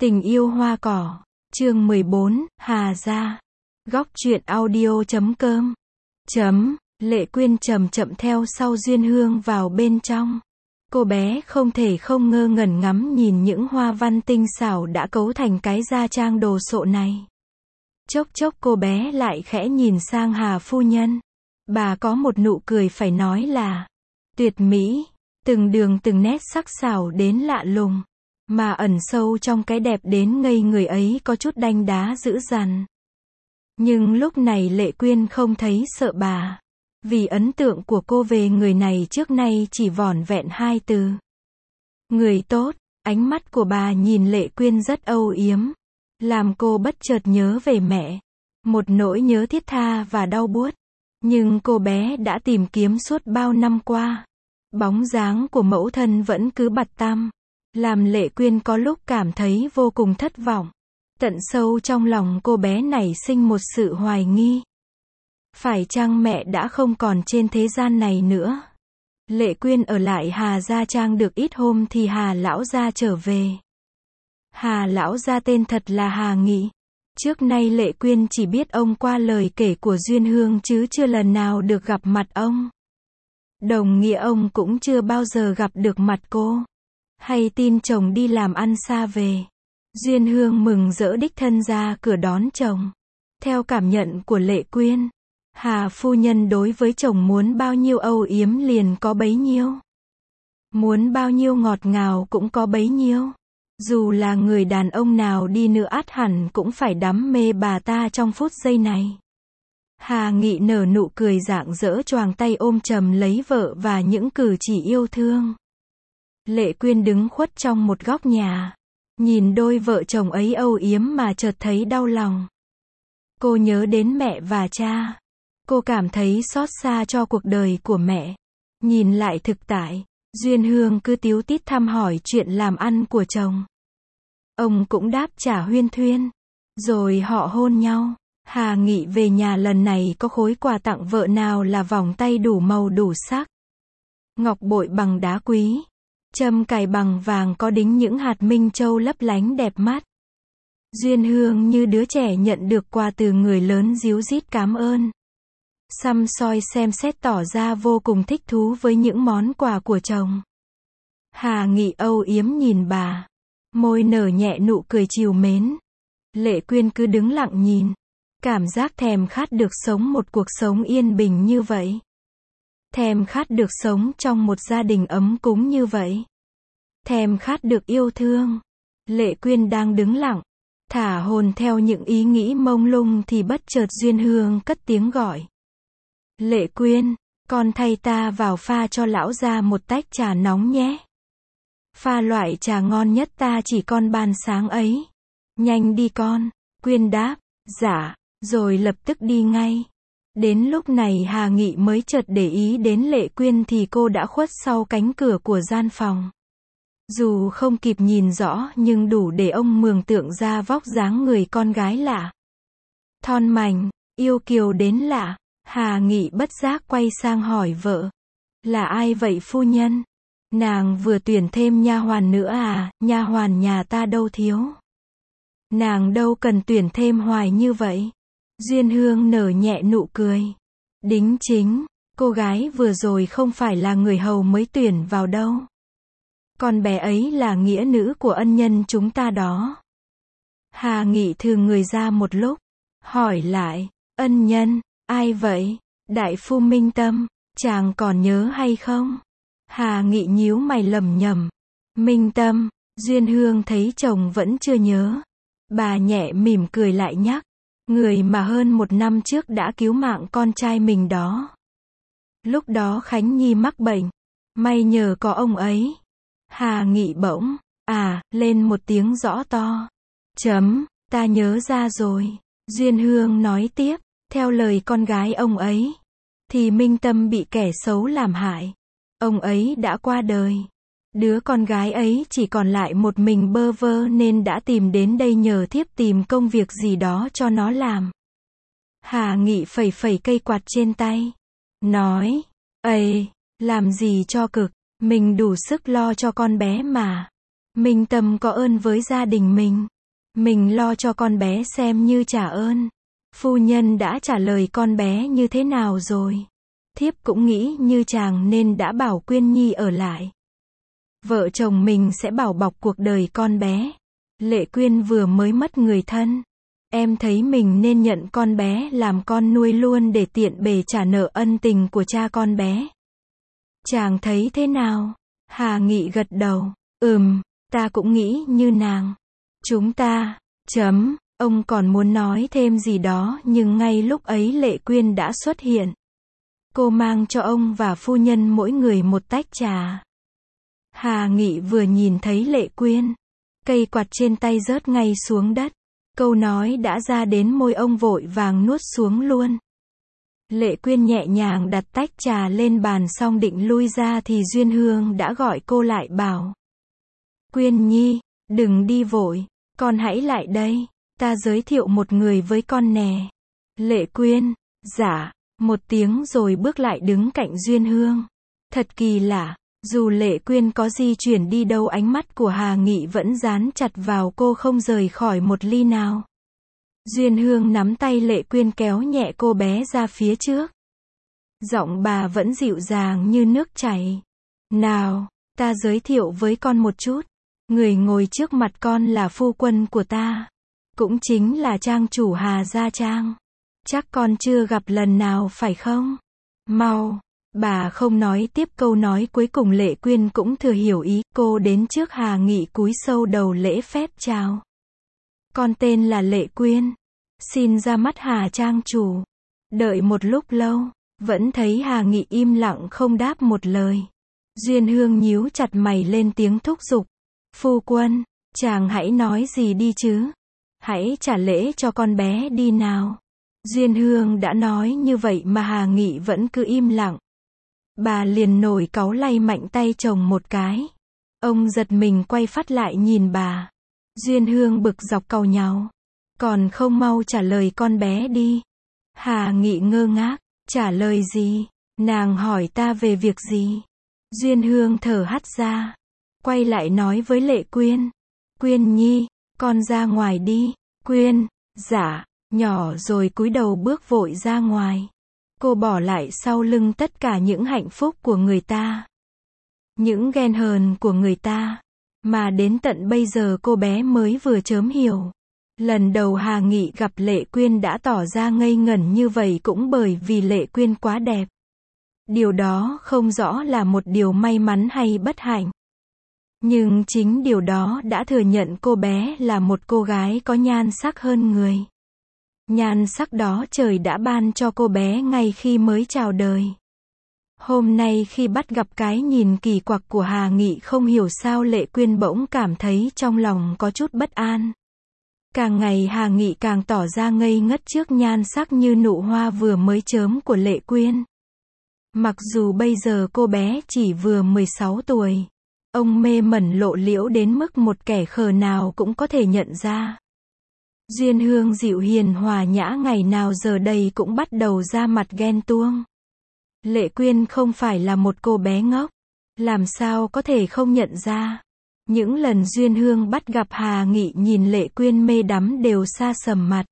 Tình yêu hoa cỏ, chương 14, Hà Gia. Góc truyện audio.com. Lệ Quyên chậm chậm theo sau Duyên Hương vào bên trong. Cô bé không thể không ngơ ngẩn ngắm nhìn những hoa văn tinh xảo đã cấu thành cái gia trang đồ sộ này. Chốc chốc cô bé lại khẽ nhìn sang Hà phu nhân. Bà có một nụ cười phải nói là tuyệt mỹ, từng đường từng nét sắc sảo đến lạ lùng, mà ẩn sâu trong cái đẹp đến ngây người ấy có chút đanh đá dữ dằn. Nhưng lúc này Lệ Quyên không thấy sợ bà, vì ấn tượng của cô về người này trước nay chỉ vỏn vẹn 2 từ. Người tốt. Ánh mắt của bà nhìn Lệ Quyên rất âu yếm, làm cô bất chợt nhớ về mẹ. Một nỗi nhớ thiết tha và đau buốt. Nhưng cô bé đã tìm kiếm suốt bao năm qua. Bóng dáng của mẫu thân vẫn cứ bặt tăm, làm Lệ Quyên có lúc cảm thấy vô cùng thất vọng. Tận sâu trong lòng cô bé nảy sinh một sự hoài nghi. Phải chăng mẹ đã không còn trên thế gian này nữa? Lệ Quyên ở lại Hà Gia Trang được ít hôm thì Hà lão gia trở về. Hà lão gia tên thật là Hà Nghị. Trước nay Lệ Quyên chỉ biết ông qua lời kể của Duyên Hương chứ chưa lần nào được gặp mặt ông. Đồng nghĩa ông cũng chưa bao giờ gặp được mặt cô. Hay tin chồng đi làm ăn xa về. Duyên Hương mừng rỡ đích thân ra cửa đón chồng. Theo cảm nhận của Lệ Quyên, Hà phu nhân đối với chồng muốn bao nhiêu âu yếm liền có bấy nhiêu. Muốn bao nhiêu ngọt ngào cũng có bấy nhiêu. Dù là người đàn ông nào đi nữa ắt hẳn cũng phải đắm mê bà ta trong phút giây này. Hà Nghị nở nụ cười rạng rỡ choàng tay ôm chầm lấy vợ và những cử chỉ yêu thương. Lệ Quyên đứng khuất trong một góc nhà, nhìn đôi vợ chồng ấy âu yếm mà chợt thấy đau lòng. Cô nhớ đến mẹ và cha. Cô cảm thấy xót xa cho cuộc đời của mẹ. Nhìn lại thực tại, Duyên Hương cứ tíu tít thăm hỏi chuyện làm ăn của chồng. Ông cũng đáp trả huyên thuyên. Rồi họ hôn nhau. Hà Nghị về nhà lần này có khối quà tặng vợ nào là vòng tay đủ màu đủ sắc, ngọc bội bằng đá quý, châm cài bằng vàng có đính những hạt minh châu lấp lánh đẹp mắt. Duyên Hương như đứa trẻ nhận được quà từ người lớn ríu rít cảm ơn. Săm soi xem xét tỏ ra vô cùng thích thú với những món quà của chồng. Hà Nghị âu yếm nhìn bà, môi nở nhẹ nụ cười trìu mến. Lệ Quyên cứ đứng lặng nhìn, cảm giác thèm khát được sống một cuộc sống yên bình như vậy. Thèm khát được sống trong một gia đình ấm cúng như vậy. Thèm khát được yêu thương. Lệ Quyên đang đứng lặng, thả hồn theo những ý nghĩ mông lung thì bất chợt Duyên Hương cất tiếng gọi. Lệ Quyên, con thay ta vào pha cho lão gia một tách trà nóng nhé. Pha loại trà ngon nhất ta chỉ con ban sáng ấy. Nhanh đi con. Quyên đáp, dạ, rồi lập tức đi ngay. Đến lúc này Hà Nghị mới chợt để ý đến Lệ Quyên thì cô đã khuất sau cánh cửa của gian phòng. Dù không kịp nhìn rõ nhưng đủ để ông mường tượng ra vóc dáng người con gái lạ. Thon mảnh, yêu kiều đến lạ. Hà Nghị bất giác quay sang hỏi vợ. Là ai vậy phu nhân? Nàng vừa tuyển thêm nha hoàn nữa à? Nha hoàn nhà ta đâu thiếu. Nàng đâu cần tuyển thêm hoài như vậy. Duyên Hương nở nhẹ nụ cười. Đính chính, cô gái vừa rồi không phải là người hầu mới tuyển vào đâu. Con bé ấy là nghĩa nữ của ân nhân chúng ta đó. Hà Nghị thừ người ra một lúc, hỏi lại, ân nhân, ai vậy? Đại phu Minh Tâm, chàng còn nhớ hay không? Hà Nghị nhíu mày lẩm nhẩm. Minh Tâm. Duyên Hương thấy chồng vẫn chưa nhớ. Bà nhẹ mỉm cười lại nhắc. Người mà hơn 1 năm trước đã cứu mạng con trai mình đó. Lúc đó Khánh Nhi mắc bệnh. May nhờ có ông ấy. Hà Nghị bỗng, lên một tiếng rõ to. Ta nhớ ra rồi. Duyên Hương nói tiếp, theo lời con gái ông ấy, thì Minh Tâm bị kẻ xấu làm hại. Ông ấy đã qua đời. Đứa con gái ấy chỉ còn lại một mình bơ vơ nên đã tìm đến đây nhờ thiếp tìm công việc gì đó cho nó làm. Hà Nghị phẩy phẩy cây quạt trên tay. Nói, làm gì cho cực, mình đủ sức lo cho con bé mà. Minh Tâm có ơn với gia đình mình. Mình lo cho con bé xem như trả ơn. Phu nhân đã trả lời con bé như thế nào rồi? Thiếp cũng nghĩ như chàng nên đã bảo Quyên Nhi ở lại. Vợ chồng mình sẽ bảo bọc cuộc đời con bé. Lệ Quyên vừa mới mất người thân. Em thấy mình nên nhận con bé làm con nuôi luôn để tiện bề trả nợ ân tình của cha con bé. Chàng thấy thế nào? Hà Nghị gật đầu. Ta cũng nghĩ như nàng. Chúng ta, ông còn muốn nói thêm gì đó nhưng ngay lúc ấy Lệ Quyên đã xuất hiện. Cô mang cho ông và phu nhân mỗi người một tách trà. Hà Nghị vừa nhìn thấy Lệ Quyên, cây quạt trên tay rớt ngay xuống đất. Câu nói đã ra đến môi ông vội vàng nuốt xuống luôn. Lệ Quyên nhẹ nhàng đặt tách trà lên bàn xong định lui ra thì Duyên Hương đã gọi cô lại bảo. Quyên Nhi, đừng đi vội, con hãy lại đây, ta giới thiệu một người với con nè. Lệ Quyên, dạ, một tiếng rồi bước lại đứng cạnh Duyên Hương. Thật kỳ lạ, dù Lệ Quyên có di chuyển đi đâu ánh mắt của Hà Nghị vẫn dán chặt vào cô không rời khỏi một ly nào. Duyên Hương nắm tay Lệ Quyên kéo nhẹ cô bé ra phía trước. Giọng bà vẫn dịu dàng như nước chảy. Nào, ta giới thiệu với con một chút. Người ngồi trước mặt con là phu quân của ta. Cũng chính là trang chủ Hà Gia Trang. Chắc con chưa gặp lần nào phải không? Mau. Bà không nói tiếp câu nói cuối cùng Lệ Quyên cũng thừa hiểu ý. Cô đến trước Hà Nghị cúi sâu đầu lễ phép chào. Con tên là Lệ Quyên. Xin ra mắt Hà Trang chủ. Đợi một lúc lâu, vẫn thấy Hà Nghị im lặng không đáp một lời. Duyên Hương nhíu chặt mày lên tiếng thúc giục. Phu quân, chàng hãy nói gì đi chứ. Hãy trả lễ cho con bé đi nào. Duyên Hương đã nói như vậy mà Hà Nghị vẫn cứ im lặng. Bà liền nổi cáu lay mạnh tay chồng một cái. Ông giật mình quay phát lại nhìn bà. Duyên Hương bực dọc cau nhàu. Còn không mau trả lời con bé đi. Hà Nghị ngơ ngác. Trả lời gì? Nàng hỏi ta về việc gì? Duyên Hương thở hắt ra. Quay lại nói với Lệ Quyên. Quyên Nhi, con ra ngoài đi. Quyên, dạ, nhỏ rồi cúi đầu bước vội ra ngoài. Cô bỏ lại sau lưng tất cả những hạnh phúc của người ta. Những ghen hờn của người ta. Mà đến tận bây giờ cô bé mới vừa chớm hiểu. Lần đầu Hà Nghị gặp Lệ Quyên đã tỏ ra ngây ngẩn như vậy cũng bởi vì Lệ Quyên quá đẹp. Điều đó không rõ là một điều may mắn hay bất hạnh. Nhưng chính điều đó đã thừa nhận cô bé là một cô gái có nhan sắc hơn người. Nhan sắc đó trời đã ban cho cô bé ngay khi mới chào đời. Hôm nay khi bắt gặp cái nhìn kỳ quặc của Hà Nghị không hiểu sao Lệ Quyên bỗng cảm thấy trong lòng có chút bất an. Càng ngày Hà Nghị càng tỏ ra ngây ngất trước nhan sắc như nụ hoa vừa mới chớm của Lệ Quyên. Mặc dù bây giờ cô bé chỉ vừa 16 tuổi. Ông mê mẩn lộ liễu đến mức một kẻ khờ nào cũng có thể nhận ra. Duyên Hương dịu hiền hòa nhã ngày nào giờ đây cũng bắt đầu ra mặt ghen tuông. Lệ Quyên không phải là một cô bé ngốc. Làm sao có thể không nhận ra. Những lần Duyên Hương bắt gặp Hà Nghị nhìn Lệ Quyên mê đắm đều xa sầm mặt.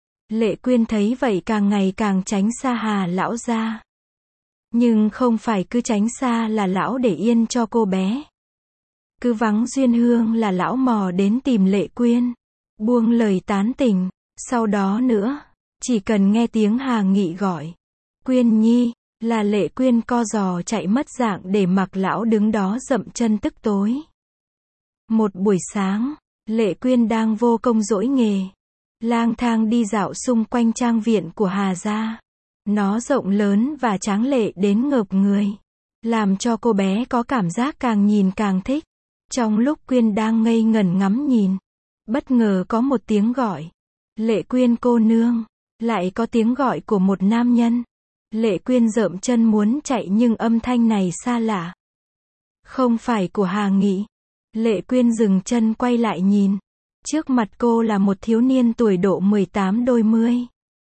Lệ Quyên thấy vậy càng ngày càng tránh xa Hà lão gia. Nhưng không phải cứ tránh xa là lão để yên cho cô bé. Cứ vắng Duyên Hương là lão mò đến tìm Lệ Quyên. Buông lời tán tỉnh. Sau đó nữa, chỉ cần nghe tiếng Hà Nghị gọi. Quyên Nhi, là Lệ Quyên co giò chạy mất dạng để mặc lão đứng đó dậm chân tức tối. Một buổi sáng, Lệ Quyên đang vô công dỗi nghề. Lang thang đi dạo xung quanh trang viện của Hà gia. Nó rộng lớn và tráng lệ đến ngợp người. Làm cho cô bé có cảm giác càng nhìn càng thích. Trong lúc Quyên đang ngây ngẩn ngắm nhìn, bất ngờ có một tiếng gọi. Lệ Quyên cô nương. Lại có tiếng gọi của một nam nhân. Lệ Quyên rợm chân muốn chạy nhưng âm thanh này xa lạ. Không phải của Hà Nghị. Lệ Quyên dừng chân quay lại nhìn. Trước mặt cô là một thiếu niên tuổi độ 18 đôi mươi.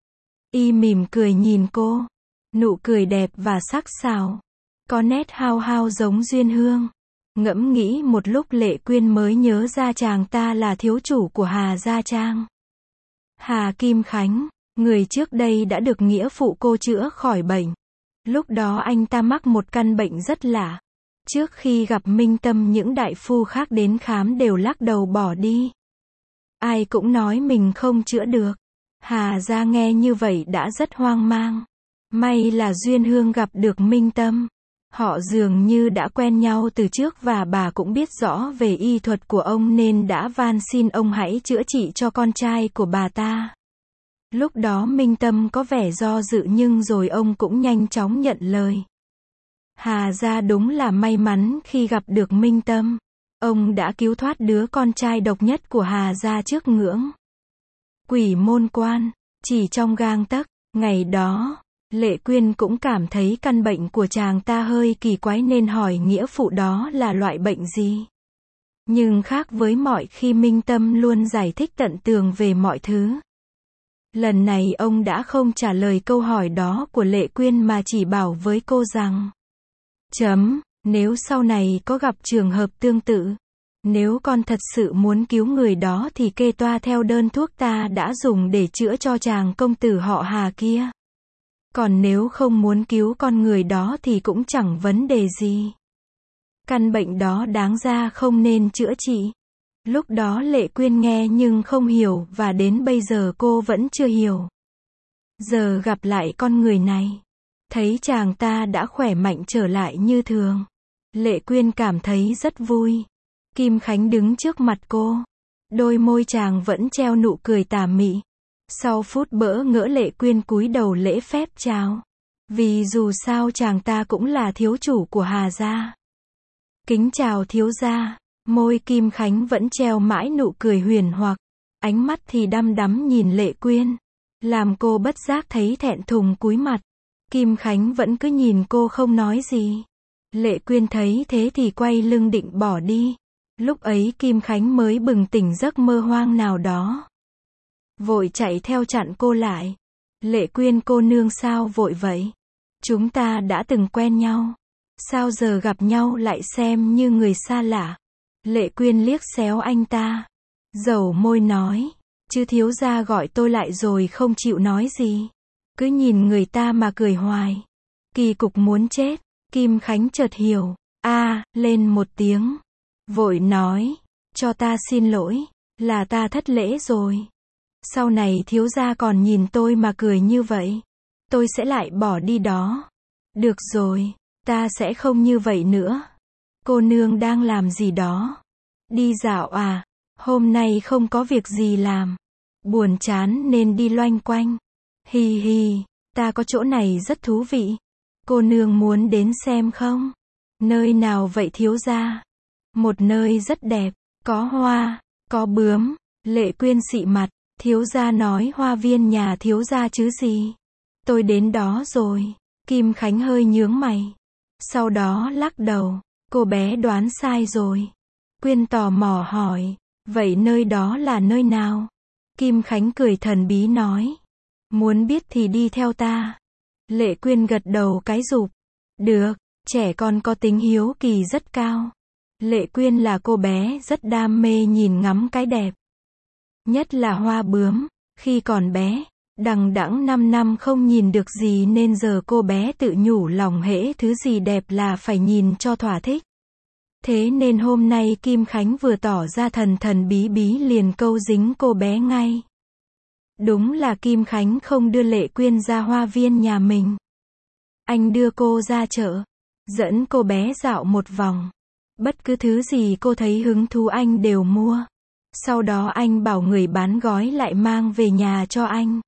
Y mỉm cười nhìn cô. Nụ cười đẹp và sắc sảo. Có nét hao hao giống Duyên Hương. Ngẫm nghĩ một lúc Lệ Quyên mới nhớ ra chàng ta là thiếu chủ của Hà Gia Trang. Hà Kim Khánh, người trước đây đã được nghĩa phụ cô chữa khỏi bệnh. Lúc đó anh ta mắc một căn bệnh rất lạ. Trước khi gặp Minh Tâm, những đại phu khác đến khám đều lắc đầu bỏ đi. Ai cũng nói mình không chữa được. Hà Gia nghe như vậy đã rất hoang mang. May là duyên hương gặp được Minh Tâm. Họ dường như đã quen nhau từ trước và bà cũng biết rõ về y thuật của ông nên đã van xin ông hãy chữa trị cho con trai của bà ta. Lúc đó Minh Tâm có vẻ do dự nhưng rồi ông cũng nhanh chóng nhận lời. Hà Gia đúng là may mắn khi gặp được Minh Tâm. Ông đã cứu thoát đứa con trai độc nhất của Hà Gia trước ngưỡng Quỷ Môn Quan. Chỉ trong gang tấc, ngày đó, Lệ Quyên cũng cảm thấy căn bệnh của chàng ta hơi kỳ quái nên hỏi nghĩa phụ đó là loại bệnh gì. Nhưng khác với mọi khi, Minh Tâm luôn giải thích tận tường về mọi thứ. Lần này ông đã không trả lời câu hỏi đó của Lệ Quyên mà chỉ bảo với cô rằng: nếu sau này có gặp trường hợp tương tự, nếu con thật sự muốn cứu người đó thì kê toa theo đơn thuốc ta đã dùng để chữa cho chàng công tử họ Hà kia. Còn nếu không muốn cứu con người đó thì cũng chẳng vấn đề gì. Căn bệnh đó đáng ra không nên chữa trị. Lúc đó Lệ Quyên nghe nhưng không hiểu và đến bây giờ cô vẫn chưa hiểu. Giờ gặp lại con người này, thấy chàng ta đã khỏe mạnh trở lại như thường, Lệ Quyên cảm thấy rất vui. Kim Khánh đứng trước mặt cô. Đôi môi chàng vẫn treo nụ cười tà mị. Sau phút bỡ ngỡ Lệ Quyên cúi đầu lễ phép chào. Vì dù sao chàng ta cũng là thiếu chủ của Hà Gia. Kính chào thiếu gia. Môi Kim Khánh vẫn treo mãi nụ cười huyền hoặc. Ánh mắt thì đăm đắm nhìn Lệ Quyên. Làm cô bất giác thấy thẹn thùng cúi mặt. Kim Khánh vẫn cứ nhìn cô không nói gì. Lệ Quyên thấy thế thì quay lưng định bỏ đi. Lúc ấy Kim Khánh mới bừng tỉnh giấc mơ hoang nào đó. Vội chạy theo chặn cô lại. Lệ Quyên cô nương sao vội vậy? Chúng ta đã từng quen nhau. Sao giờ gặp nhau lại xem như người xa lạ? Lệ Quyên liếc xéo anh ta. Dầu môi nói. Chứ thiếu gia gọi tôi lại rồi không chịu nói gì. Cứ nhìn người ta mà cười hoài. Kỳ cục muốn chết. Kim Khánh chợt hiểu. Lên một tiếng. Vội nói. Cho ta xin lỗi. Là ta thất lễ rồi. Sau này thiếu gia còn nhìn tôi mà cười như vậy, tôi sẽ lại bỏ đi đó. Được rồi, ta sẽ không như vậy nữa. Cô nương đang làm gì đó? Đi dạo à? Hôm nay không có việc gì làm. Buồn chán nên đi loanh quanh. Hi hi, ta có chỗ này rất thú vị. Cô nương muốn đến xem không? Nơi nào vậy thiếu gia? Một nơi rất đẹp, có hoa, có bướm. Lệ Quyên xị mặt. Thiếu gia nói hoa viên nhà thiếu gia chứ gì? Tôi đến đó rồi. Kim Khánh hơi nhướng mày. Sau đó lắc đầu. Cô bé đoán sai rồi. Quyên tò mò hỏi. Vậy nơi đó là nơi nào? Kim Khánh cười thần bí nói. Muốn biết thì đi theo ta. Lệ Quyên gật đầu cái rụp. Được, trẻ con có tính hiếu kỳ rất cao. Lệ Quyên là cô bé rất đam mê nhìn ngắm cái đẹp. Nhất là hoa bướm. Khi còn bé, đằng đẵng 5 năm không nhìn được gì nên giờ cô bé tự nhủ lòng hễ thứ gì đẹp là phải nhìn cho thỏa thích. Thế nên hôm nay Kim Khánh vừa tỏ ra thần thần bí bí liền câu dính cô bé ngay. Đúng là Kim Khánh không đưa Lệ Quyên ra hoa viên nhà mình. Anh đưa cô ra chợ, dẫn cô bé dạo một vòng. Bất cứ thứ gì cô thấy hứng thú anh đều mua. Sau đó anh bảo người bán gói lại mang về nhà cho anh.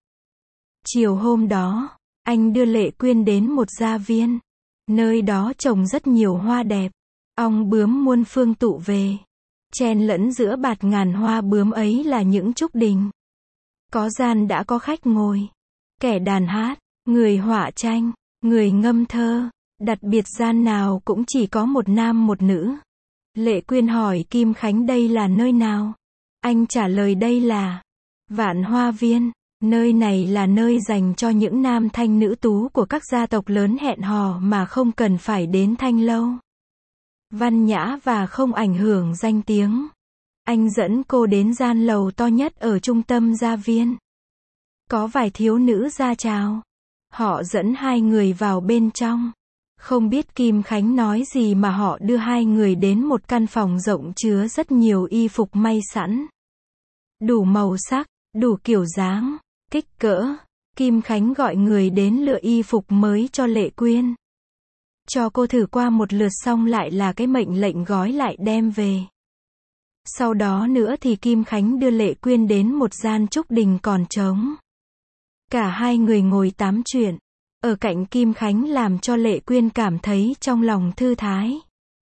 Chiều hôm đó, anh đưa Lệ Quyên đến một gia viên. Nơi đó trồng rất nhiều hoa đẹp. Ong bướm muôn phương tụ về. Chen lẫn giữa bạt ngàn hoa bướm ấy là những trúc đình. Có gian đã có khách ngồi. Kẻ đàn hát, người họa tranh, người ngâm thơ. Đặc biệt gian nào cũng chỉ có một nam một nữ. Lệ Quyên hỏi Kim Khánh đây là nơi nào? Anh trả lời đây là Vạn Hoa Viên. Nơi này là nơi dành cho những nam thanh nữ tú của các gia tộc lớn hẹn hò mà không cần phải đến thanh lâu. văn nhã và không ảnh hưởng danh tiếng. Anh dẫn cô đến gian lầu to nhất ở trung tâm gia viên. Có vài thiếu nữ ra chào. Họ dẫn hai người vào bên trong. Không biết Kim Khánh nói gì mà họ đưa hai người đến một căn phòng rộng chứa rất nhiều y phục may sẵn. Đủ màu sắc, đủ kiểu dáng, kích cỡ. Kim Khánh gọi người đến lựa y phục mới cho Lệ Quyên. Cho cô thử qua một lượt xong lại là cái mệnh lệnh gói lại đem về. Sau đó nữa thì Kim Khánh đưa Lệ Quyên đến một gian trúc đình còn trống. Cả hai người ngồi tám chuyện. Ở cạnh Kim Khánh làm cho Lệ Quyên cảm thấy trong lòng thư thái.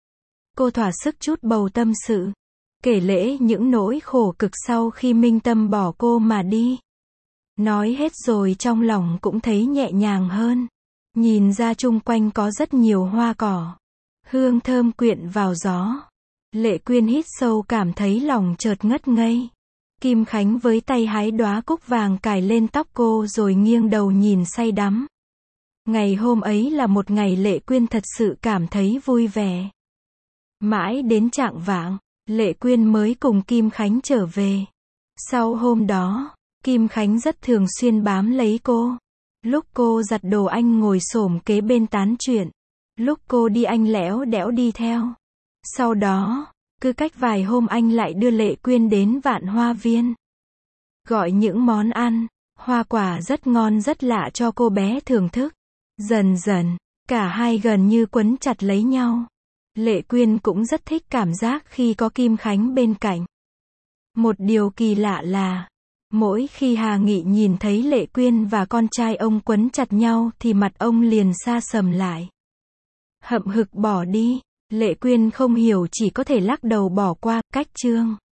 Cô thỏa sức chút bầu tâm sự. Kể lể những nỗi khổ cực sau khi Minh Tâm bỏ cô mà đi. Nói hết rồi trong lòng cũng thấy nhẹ nhàng hơn. Nhìn ra chung quanh có rất nhiều hoa cỏ. Hương thơm quyện vào gió. Lệ Quyên hít sâu cảm thấy lòng chợt ngất ngây. Kim Khánh với tay hái đóa cúc vàng cài lên tóc cô rồi nghiêng đầu nhìn say đắm. Ngày hôm ấy là một ngày Lệ Quyên thật sự cảm thấy vui vẻ. Mãi đến chạng vạng, Lệ Quyên mới cùng Kim Khánh trở về. Sau hôm đó, Kim Khánh rất thường xuyên bám lấy cô. Lúc cô giặt đồ anh ngồi xổm kế bên tán chuyện. Lúc cô đi anh lẽo đẽo đi theo. Sau đó, cứ cách vài hôm anh lại đưa Lệ Quyên đến Vạn Hoa Viên. Gọi những món ăn, hoa quả rất ngon rất lạ cho cô bé thưởng thức. Dần dần, cả hai gần như quấn chặt lấy nhau. Lệ Quyên cũng rất thích cảm giác khi có Kim Khánh bên cạnh. Một điều kỳ lạ là, mỗi khi Hà Nghị nhìn thấy Lệ Quyên và con trai ông quấn chặt nhau thì mặt ông liền sa sầm lại. Hậm hực bỏ đi. Lệ Quyên không hiểu chỉ có thể lắc đầu bỏ qua. Cách chương